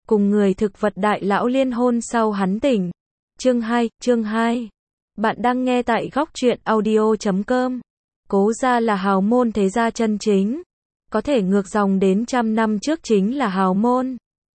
cùng người thực vật đại lão liên hôn sau hắn tỉnh. Chương 2. Bạn đang nghe tại góc truyện audio.com. Cố gia là hào môn thế gia chân chính. Có thể ngược dòng đến trăm năm trước chính là hào môn.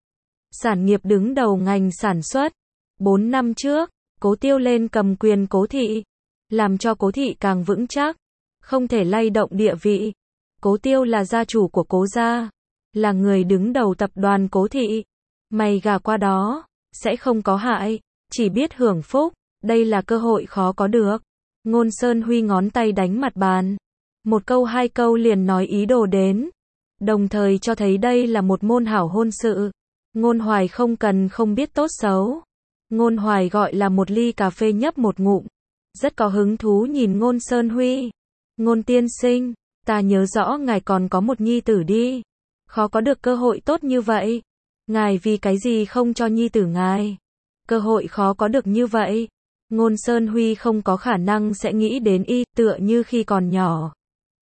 Sản nghiệp đứng đầu ngành sản xuất. 4 năm trước, Cố Tiêu lên cầm quyền Cố thị. Làm cho Cố thị càng vững chắc. Không thể lay động địa vị. Cố Tiêu là gia chủ của Cố gia. Là người đứng đầu tập đoàn Cố thị. Mày gả qua đó, sẽ không có hại, chỉ biết hưởng phúc, đây là cơ hội khó có được. Ngôn Sơn Huy ngón tay đánh mặt bàn. Một câu hai câu liền nói ý đồ đến. Đồng thời cho thấy đây là một môn hảo hôn sự. Ngôn Hoài không cần không biết tốt xấu. Ngôn Hoài gọi là một ly cà phê nhấp một ngụm. Rất có hứng thú nhìn Ngôn Sơn Huy. Ngôn tiên sinh, ta nhớ rõ ngài còn có một nhi tử đi. Khó có được cơ hội tốt như vậy. Ngài vì cái gì không cho nhi tử ngài? Cơ hội khó có được như vậy. Ngôn Sơn Huy không có khả năng sẽ nghĩ đến y, tựa như khi còn nhỏ.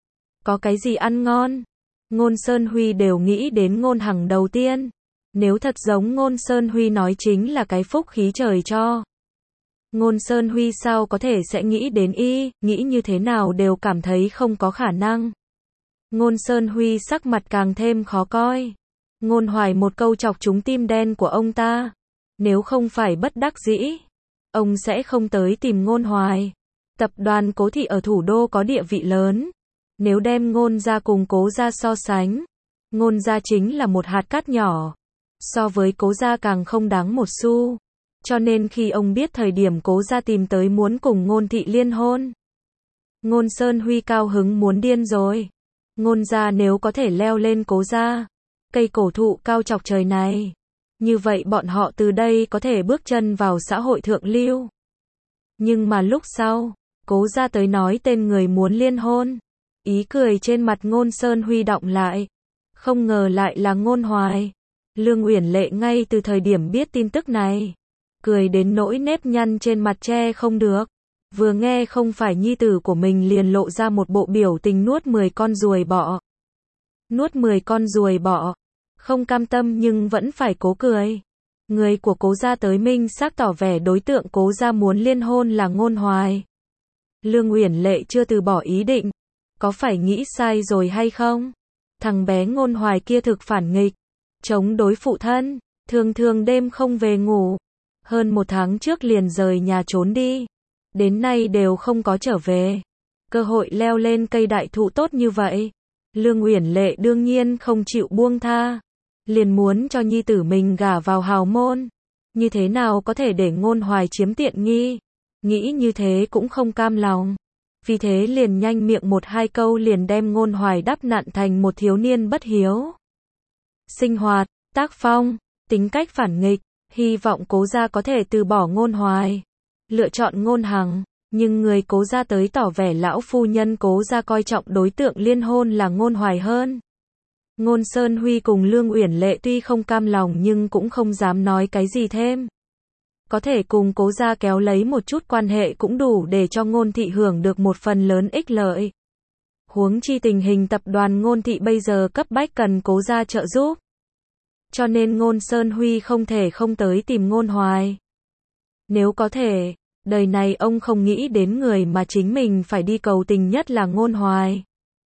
Có cái gì ăn ngon? Ngôn Sơn Huy đều nghĩ đến Ngôn Hằng đầu tiên. Nếu thật giống Ngôn Sơn Huy nói chính là cái phúc khí trời cho. Ngôn Sơn Huy sao có thể sẽ nghĩ đến y, nghĩ như thế nào đều cảm thấy không có khả năng. Ngôn Sơn Huy sắc mặt càng thêm khó coi. Ngôn Hoài một câu chọc trúng tim đen của ông ta. Nếu không phải bất đắc dĩ, ông sẽ không tới tìm Ngôn Hoài. Tập đoàn Cố thị ở thủ đô có địa vị lớn. Nếu đem Ngôn gia cùng Cố gia so sánh, Ngôn gia chính là một hạt cát nhỏ. So với Cố gia càng không đáng một xu. Cho nên khi ông biết thời điểm Cố gia tìm tới muốn cùng Ngôn thị liên hôn, Ngôn Sơn Huy cao hứng muốn điên rồi. Ngôn gia nếu có thể leo lên Cố gia, cây cổ thụ cao chọc trời này, như vậy bọn họ từ đây có thể bước chân vào xã hội thượng lưu. Nhưng mà lúc sau, Cố gia tới nói tên người muốn liên hôn. Ý cười trên mặt Ngôn Sơn Huy đọng lại. Không ngờ lại là Ngôn Hoài. Lương Uyển Lệ ngay từ thời điểm biết tin tức này, cười đến nỗi nếp nhăn trên mặt che không được. Vừa nghe không phải nhi tử của mình liền lộ ra một bộ biểu tình nuốt 10 con ruồi bọ. Nuốt 10 con ruồi bọ. Không cam tâm nhưng vẫn phải cố cười. Người của Cố gia tới minh xác tỏ vẻ đối tượng Cố gia muốn liên hôn là Ngôn Hoài. Lương Uyển Lệ chưa từ bỏ ý định. Có phải nghĩ sai rồi hay không? Thằng bé Ngôn Hoài kia thực phản nghịch. Chống đối phụ thân. Thường thường đêm không về ngủ. Hơn 1 tháng trước liền rời nhà trốn đi. Đến nay đều không có trở về. Cơ hội leo lên cây đại thụ tốt như vậy. Lương Uyển Lệ đương nhiên không chịu buông tha. Liền muốn cho nhi tử mình gả vào hào môn. Như thế nào có thể để Ngôn Hoài chiếm tiện nghi. Nghĩ như thế cũng không cam lòng. Vì thế liền nhanh miệng 1-2 câu liền đem Ngôn Hoài đắp nặn thành một thiếu niên bất hiếu. Sinh hoạt, tác phong, tính cách phản nghịch. Hy vọng Cố gia có thể từ bỏ Ngôn Hoài. Lựa chọn Ngôn Hằng. Nhưng người Cố gia tới tỏ vẻ lão phu nhân Cố gia coi trọng đối tượng liên hôn là Ngôn Hoài hơn. Ngôn Sơn Huy cùng Lương Uyển Lệ tuy không cam lòng nhưng cũng không dám nói cái gì thêm. Có thể cùng Cố gia kéo lấy một chút quan hệ cũng đủ để cho Ngôn thị hưởng được một phần lớn ích lợi. Huống chi tình hình tập đoàn Ngôn thị bây giờ cấp bách cần Cố gia trợ giúp. Cho nên Ngôn Sơn Huy không thể không tới tìm Ngôn Hoài. Nếu có thể, đời này ông không nghĩ đến người mà chính mình phải đi cầu tình nhất là Ngôn Hoài.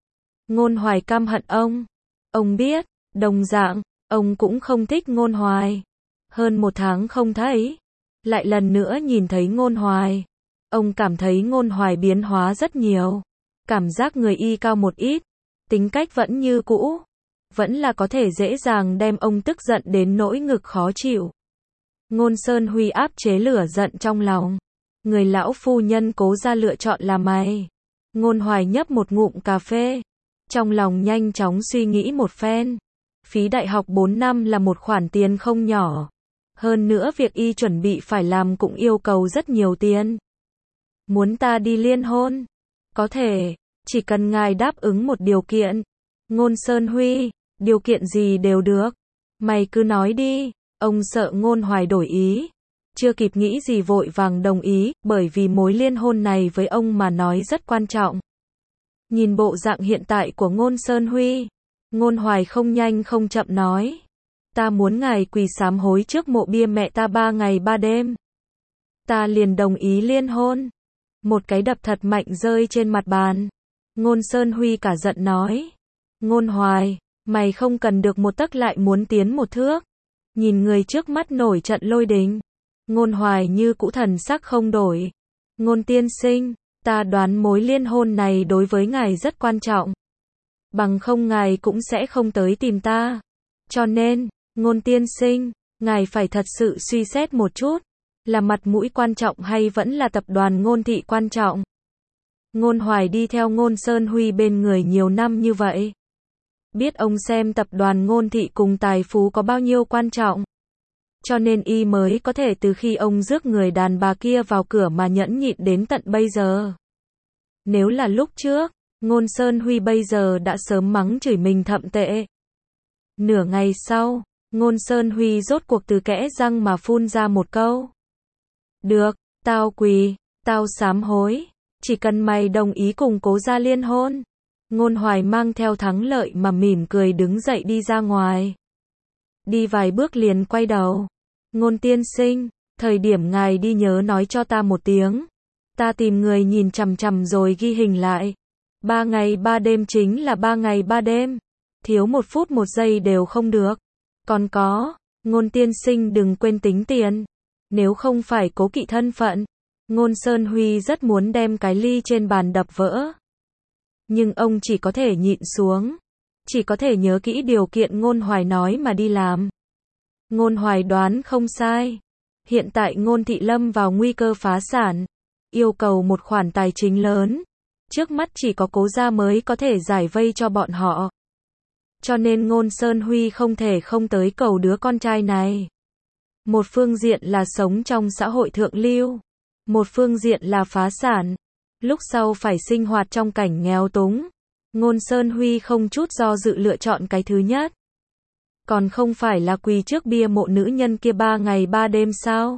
Ngôn Hoài căm hận ông. Ông biết, đồng dạng, ông cũng không thích Ngôn Hoài. Hơn 1 tháng không thấy, lại lần nữa nhìn thấy Ngôn Hoài. Ông cảm thấy Ngôn Hoài biến hóa rất nhiều. Cảm giác người y cao một ít, tính cách vẫn như cũ. Vẫn là có thể dễ dàng đem ông tức giận đến nỗi ngực khó chịu. Ngôn Sơn Huy áp chế lửa giận trong lòng. Người lão phu nhân Cố gia lựa chọn là mày. Ngôn Hoài nhấp một ngụm cà phê. Trong lòng nhanh chóng suy nghĩ một phen. Phí đại học 4 năm là một khoản tiền không nhỏ. Hơn nữa việc y chuẩn bị phải làm cũng yêu cầu rất nhiều tiền. Muốn ta đi liên hôn? Có thể, chỉ cần ngài đáp ứng một điều kiện. Ngôn Sơn Huy, điều kiện gì đều được. Mày cứ nói đi. Ông sợ Ngôn Hoài đổi ý. Chưa kịp nghĩ gì vội vàng đồng ý, bởi vì mối liên hôn này với ông mà nói rất quan trọng. Nhìn bộ dạng hiện tại của Ngôn Sơn Huy, Ngôn Hoài không nhanh không chậm nói. Ta muốn ngài quỳ sám hối trước mộ bia mẹ ta 3 ngày 3 đêm. Ta liền đồng ý liên hôn. Một cái đập thật mạnh rơi trên mặt bàn. Ngôn Sơn Huy cả giận nói. Ngôn Hoài, mày không cần được một tấc lại muốn tiến một thước. Nhìn người trước mắt nổi trận lôi đình. Ngôn Hoài như cũ thần sắc không đổi. Ngôn tiên sinh, ta đoán mối liên hôn này đối với ngài rất quan trọng. Bằng không ngài cũng sẽ không tới tìm ta. Cho nên, Ngôn tiên sinh, ngài phải thật sự suy xét một chút. Là mặt mũi quan trọng hay vẫn là tập đoàn Ngôn thị quan trọng? Ngôn Hoài đi theo Ngôn Sơn Huy bên người nhiều năm như vậy. Biết ông xem tập đoàn Ngôn thị cùng tài phú có bao nhiêu quan trọng. Cho nên y mới có thể từ khi ông rước người đàn bà kia vào cửa mà nhẫn nhịn đến tận bây giờ. Nếu là lúc trước, Ngôn Sơn Huy bây giờ đã sớm mắng chửi mình thậm tệ. Nửa ngày sau, Ngôn Sơn Huy rốt cuộc từ kẽ răng mà phun ra một câu. Được, tao quỳ, tao sám hối, chỉ cần mày đồng ý cùng Cố gia liên hôn. Ngôn Hoài mang theo thắng lợi mà mỉm cười đứng dậy đi ra ngoài. Đi vài bước liền quay đầu. Ngôn tiên sinh, thời điểm ngài đi nhớ nói cho ta một tiếng. Ta tìm người nhìn chằm chằm rồi ghi hình lại. 3 ngày 3 đêm chính là 3 ngày 3 đêm. Thiếu 1 phút 1 giây đều không được. Còn có, Ngôn tiên sinh đừng quên tính tiền. Nếu không phải cố kỵ thân phận, Ngôn Sơn Huy rất muốn đem cái ly trên bàn đập vỡ. Nhưng ông chỉ có thể nhịn xuống. Chỉ có thể nhớ kỹ điều kiện Ngôn Hoài nói mà đi làm. Ngôn Hoài đoán không sai. Hiện tại Ngôn thị lâm vào nguy cơ phá sản. Yêu cầu một khoản tài chính lớn. Trước mắt chỉ có Cố gia mới có thể giải vây cho bọn họ. Cho nên Ngôn Sơn Huy không thể không tới cầu đứa con trai này. Một phương diện là sống trong xã hội thượng lưu. Một phương diện là phá sản. Lúc sau phải sinh hoạt trong cảnh nghèo túng. Ngôn Sơn Huy không chút do dự lựa chọn cái thứ nhất. Còn không phải là quỳ trước bia mộ nữ nhân kia 3 ngày 3 đêm sao?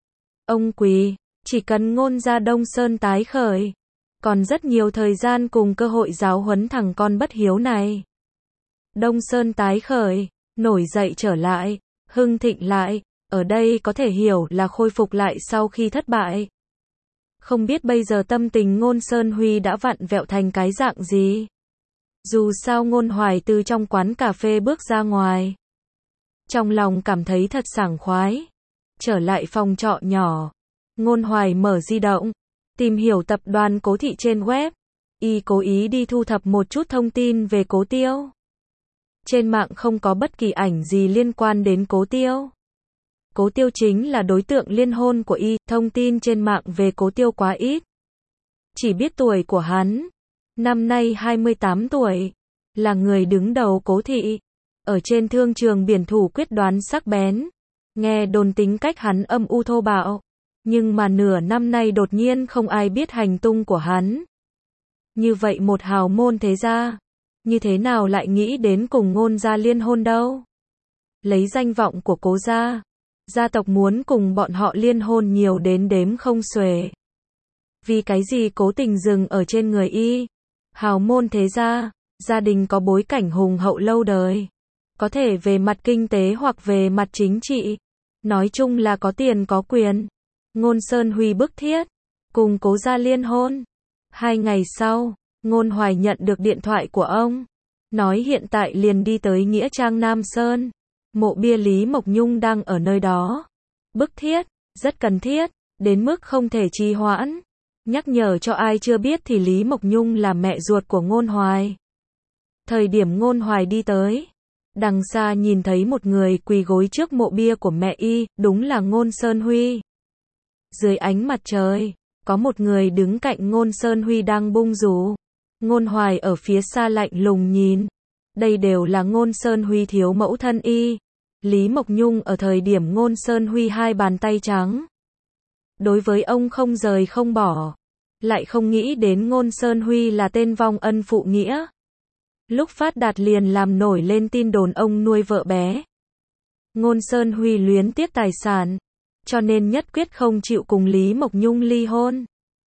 Ông quỳ, chỉ cần Ngôn gia Đông Sơn tái khởi. Còn rất nhiều thời gian cùng cơ hội giáo huấn thằng con bất hiếu này. Đông Sơn tái khởi, nổi dậy trở lại, hưng thịnh lại, ở đây có thể hiểu là khôi phục lại sau khi thất bại. Không biết bây giờ tâm tình Ngôn Sơn Huy đã vặn vẹo thành cái dạng gì. Dù sao Ngôn Hoài từ trong quán cà phê bước ra ngoài. Trong lòng cảm thấy thật sảng khoái. Trở lại phòng trọ nhỏ. Ngôn Hoài mở di động. Tìm hiểu tập đoàn Cố thị trên web. Y cố ý đi thu thập một chút thông tin về Cố Tiêu. Trên mạng không có bất kỳ ảnh gì liên quan đến Cố Tiêu. Cố Tiêu chính là đối tượng liên hôn của y, thông tin trên mạng về Cố Tiêu quá ít. Chỉ biết tuổi của hắn, năm nay 28 tuổi, là người đứng đầu Cố thị, ở trên thương trường biển thủ quyết đoán sắc bén. Nghe đồn tính cách hắn âm u thô bạo, nhưng mà nửa năm nay đột nhiên không ai biết hành tung của hắn. Như vậy một hào môn thế gia, như thế nào lại nghĩ đến cùng Ngôn gia liên hôn đâu? Lấy danh vọng của Cố gia, gia tộc muốn cùng bọn họ liên hôn nhiều đến đếm không xuể. Vì cái gì cố tình dừng ở trên người y? Hào môn thế gia, gia đình có bối cảnh hùng hậu lâu đời. Có thể về mặt kinh tế hoặc về mặt chính trị. Nói chung là có tiền có quyền. Ngôn Sơn Huy bức thiết, cùng Cố gia liên hôn. 2 ngày sau, Ngôn Hoài nhận được điện thoại của ông. Nói hiện tại liền đi tới Nghĩa Trang Nam Sơn. Mộ bia Lý Mộc Nhung đang ở nơi đó. Bức thiết, rất cần thiết, đến mức không thể trì hoãn. Nhắc nhở cho ai chưa biết thì Lý Mộc Nhung là mẹ ruột của Ngôn Hoài. Thời điểm Ngôn Hoài đi tới, đằng xa nhìn thấy một người quỳ gối trước mộ bia của mẹ y, đúng là Ngôn Sơn Huy. Dưới ánh mặt trời, có một người đứng cạnh Ngôn Sơn Huy đang bung rủ. Ngôn Hoài ở phía xa lạnh lùng nhìn. Đây đều là Ngôn Sơn Huy thiếu mẫu thân y. Lý Mộc Nhung ở thời điểm Ngôn Sơn Huy 2 bàn tay trắng. Đối với ông không rời không bỏ. Lại không nghĩ đến Ngôn Sơn Huy là tên vong ân phụ nghĩa. Lúc phát đạt liền làm nổi lên tin đồn ông nuôi vợ bé. Ngôn Sơn Huy luyến tiếc tài sản, cho nên nhất quyết không chịu cùng Lý Mộc Nhung ly hôn.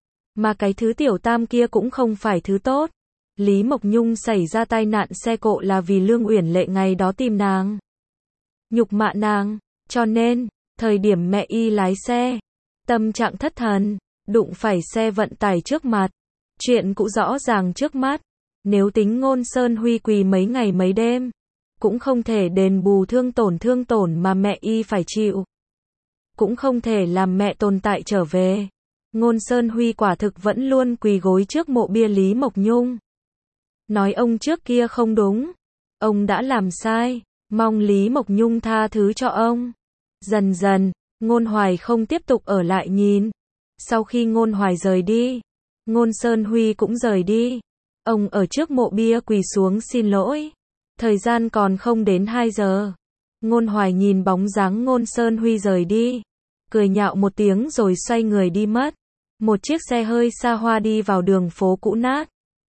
Mà cái thứ tiểu tam kia cũng không phải thứ tốt. Lý Mộc Nhung xảy ra tai nạn xe cộ là vì Lương Uyển Lệ ngày đó tìm nàng. nhục mạ nàng. Cho nên, thời điểm mẹ y lái xe, tâm trạng thất thần, đụng phải xe vận tải trước mặt. Chuyện cũng rõ ràng trước mắt. Nếu tính Ngôn Sơn Huy quỳ mấy ngày mấy đêm, cũng không thể đền bù thương tổn mà mẹ y phải chịu. Cũng không thể làm mẹ tồn tại trở về. Ngôn Sơn Huy quả thực vẫn luôn quỳ gối trước mộ bia Lý Mộc Nhung. Nói ông trước kia không đúng. Ông đã làm sai. Mong Lý Mộc Nhung tha thứ cho ông. Dần dần, Ngôn Hoài không tiếp tục ở lại nhìn. Sau khi Ngôn Hoài rời đi, Ngôn Sơn Huy cũng rời đi. Ông ở trước mộ bia quỳ xuống xin lỗi. Thời gian còn không đến 2 giờ. Ngôn Hoài nhìn bóng dáng Ngôn Sơn Huy rời đi, cười nhạo một tiếng rồi xoay người đi mất. Một chiếc xe hơi xa hoa đi vào đường phố cũ nát.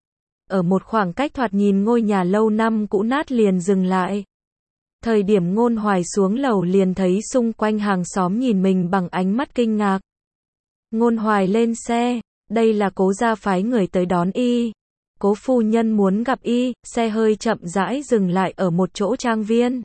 Ở một khoảng cách thoạt nhìn ngôi nhà lâu năm cũ nát liền dừng lại. Thời điểm Ngôn Hoài xuống lầu liền thấy xung quanh hàng xóm nhìn mình bằng ánh mắt kinh ngạc. Ngôn Hoài lên xe, đây là Cố gia phái người tới đón y. Cố phu nhân muốn gặp y, xe hơi chậm rãi dừng lại ở một chỗ trang viên.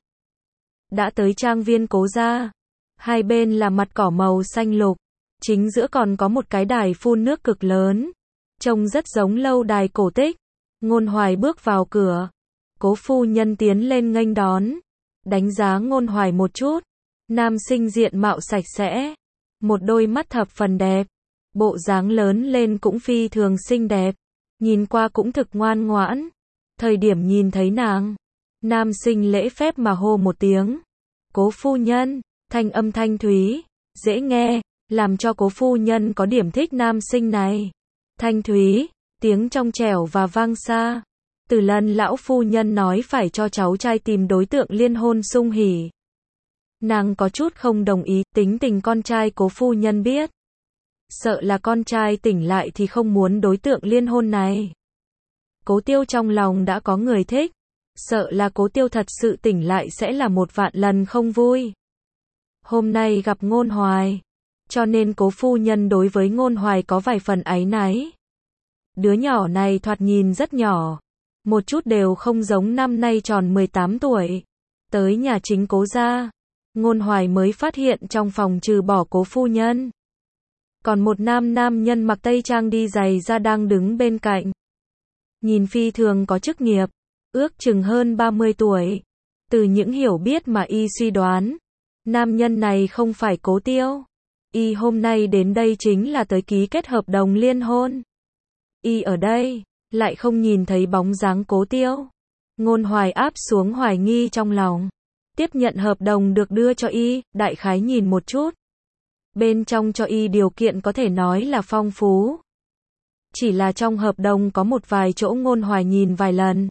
Đã tới trang viên Cố gia. Hai bên là mặt cỏ màu xanh lục. Chính giữa còn có một cái đài phun nước cực lớn. Trông rất giống lâu đài cổ tích. Ngôn Hoài bước vào cửa. Cố phu nhân tiến lên nghênh đón. Đánh giá Ngôn Hoài một chút. Nam sinh diện mạo sạch sẽ. Một đôi mắt thập phần đẹp. Bộ dáng lớn lên cũng phi thường xinh đẹp. Nhìn qua cũng thực ngoan ngoãn. Thời điểm nhìn thấy nàng, nam sinh lễ phép mà hô một tiếng. Cố phu nhân, thanh âm thanh thúy, dễ nghe, làm cho cố phu nhân có điểm thích nam sinh này. Thanh thúy, tiếng trong trẻo và vang xa. Từ lần lão phu nhân nói phải cho cháu trai tìm đối tượng liên hôn Sung Hỉ. Nàng có chút không đồng ý, tính tình con trai cố phu nhân biết. Sợ là con trai tỉnh lại thì không muốn đối tượng liên hôn này. Cố Tiêu trong lòng đã có người thích. Sợ là Cố Tiêu thật sự tỉnh lại sẽ là một vạn lần không vui. Hôm nay gặp Ngôn Hoài, cho nên cố phu nhân đối với Ngôn Hoài có vài phần áy náy. Đứa nhỏ này thoạt nhìn rất nhỏ. Một chút đều không giống năm nay tròn 18 tuổi. Tới nhà chính Cố gia, Ngôn Hoài mới phát hiện trong phòng trừ bỏ cố phu nhân, còn một nam nhân mặc tây trang đi giày da đang đứng bên cạnh. Nhìn phi thường có chức nghiệp, ước chừng hơn 30 tuổi. Từ những hiểu biết mà y suy đoán, nam nhân này không phải Cố Tiêu. Y hôm nay đến đây chính là tới ký kết hợp đồng liên hôn. Y ở đây, lại không nhìn thấy bóng dáng Cố Tiêu. Ngôn Hoài áp xuống hoài nghi trong lòng. Tiếp nhận hợp đồng được đưa cho y, đại khái nhìn một chút. Bên trong cho y điều kiện có thể nói là phong phú. Chỉ là trong hợp đồng có một vài chỗ Ngôn Hoài nhìn vài lần.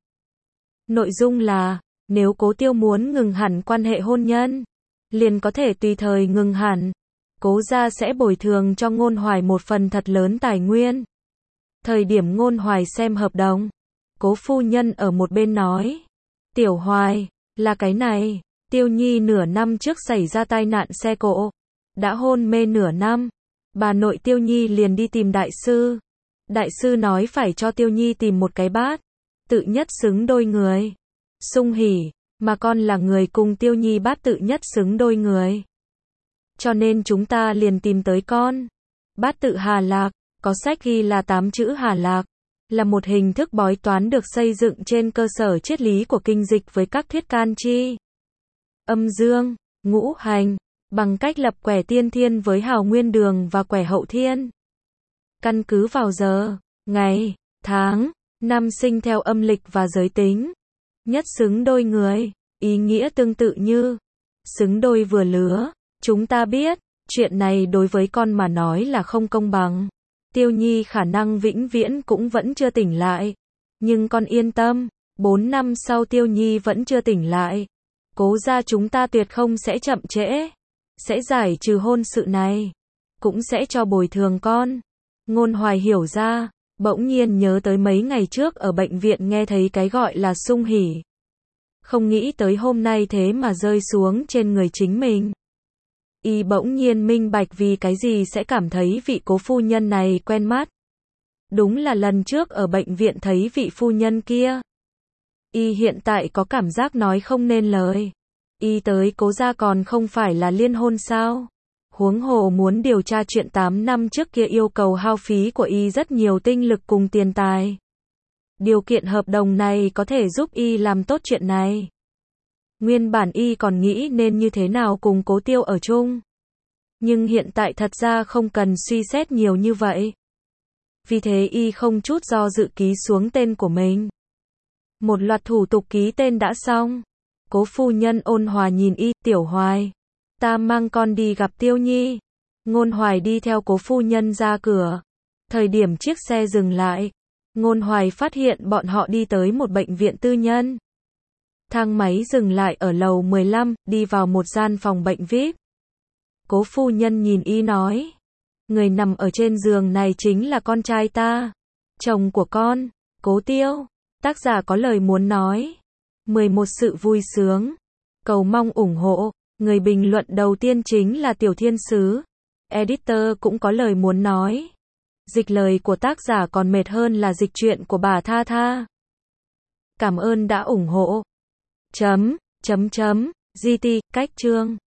Nội dung là, nếu Cố Tiêu muốn ngừng hẳn quan hệ hôn nhân, liền có thể tùy thời ngừng hẳn. Cố gia sẽ bồi thường cho Ngôn Hoài một phần thật lớn tài nguyên. Thời điểm Ngôn Hoài xem hợp đồng, Cố phu nhân ở một bên nói. Tiểu Hoài, là cái này, Tiêu Nhi nửa năm trước xảy ra tai nạn xe cộ. Đã hôn mê nửa năm, bà nội Tiêu Nhi liền đi tìm đại sư. Đại sư nói phải cho Tiêu Nhi tìm một cái bát, tự nhất xứng đôi người. Sung Hỉ, mà con là người cùng Tiêu Nhi bát tự nhất xứng đôi người. Cho nên chúng ta liền tìm tới con. Bát tự Hà Lạc, có sách ghi là 8 chữ Hà Lạc, là một hình thức bói toán được xây dựng trên cơ sở triết lý của kinh dịch với các thuyết can chi, âm dương, ngũ hành, bằng cách lập quẻ tiên thiên với hào nguyên đường và quẻ hậu thiên. Căn cứ vào giờ, ngày, tháng, năm sinh theo âm lịch và giới tính. Nhất xứng đôi người, ý nghĩa tương tự như xứng đôi vừa lứa. Chúng ta biết, chuyện này đối với con mà nói là không công bằng. Tiêu Nhi khả năng vĩnh viễn cũng vẫn chưa tỉnh lại. Nhưng con yên tâm, 4 năm sau Tiêu Nhi vẫn chưa tỉnh lại. Cố gia chúng ta tuyệt không sẽ chậm trễ. Sẽ giải trừ hôn sự này. Cũng sẽ cho bồi thường con. Ngôn Hoài hiểu ra, bỗng nhiên nhớ tới mấy ngày trước ở bệnh viện nghe thấy cái gọi là Sung Hỉ. Không nghĩ tới hôm nay thế mà rơi xuống trên người chính mình. Y bỗng nhiên minh bạch vì cái gì sẽ cảm thấy vị cố phu nhân này quen mắt. Đúng là lần trước ở bệnh viện thấy vị phu nhân kia. Y hiện tại có cảm giác nói không nên lời. Y tới Cố gia còn không phải là liên hôn sao? Huống hồ muốn điều tra chuyện 8 năm trước kia yêu cầu hao phí của Y rất nhiều tinh lực cùng tiền tài. Điều kiện hợp đồng này có thể giúp Y làm tốt chuyện này. Nguyên bản Y còn nghĩ nên như thế nào cùng Cố Tiêu ở chung. Nhưng hiện tại thật ra không cần suy xét nhiều như vậy. Vì thế Y không chút do dự ký xuống tên của mình. Một loạt thủ tục ký tên đã xong. Cố phu nhân ôn hòa nhìn Y, Tiểu Hoài. Ta mang con đi gặp Tiêu Nhi. Ngôn Hoài đi theo cố phu nhân ra cửa. Thời điểm chiếc xe dừng lại, Ngôn Hoài phát hiện bọn họ đi tới một bệnh viện tư nhân. Thang máy dừng lại ở lầu 15, đi vào một gian phòng bệnh VIP. Cố phu nhân nhìn Y nói. Người nằm ở trên giường này chính là con trai ta. Chồng của con, Cố Tiêu. Tác giả có lời muốn nói. 11 sự vui sướng. Cầu mong ủng hộ. Người bình luận đầu tiên chính là Tiểu Thiên Sứ. Editor cũng có lời muốn nói. Dịch lời của tác giả còn mệt hơn là dịch truyện của bà Tha Tha. Cảm ơn đã ủng hộ. GT, cách chương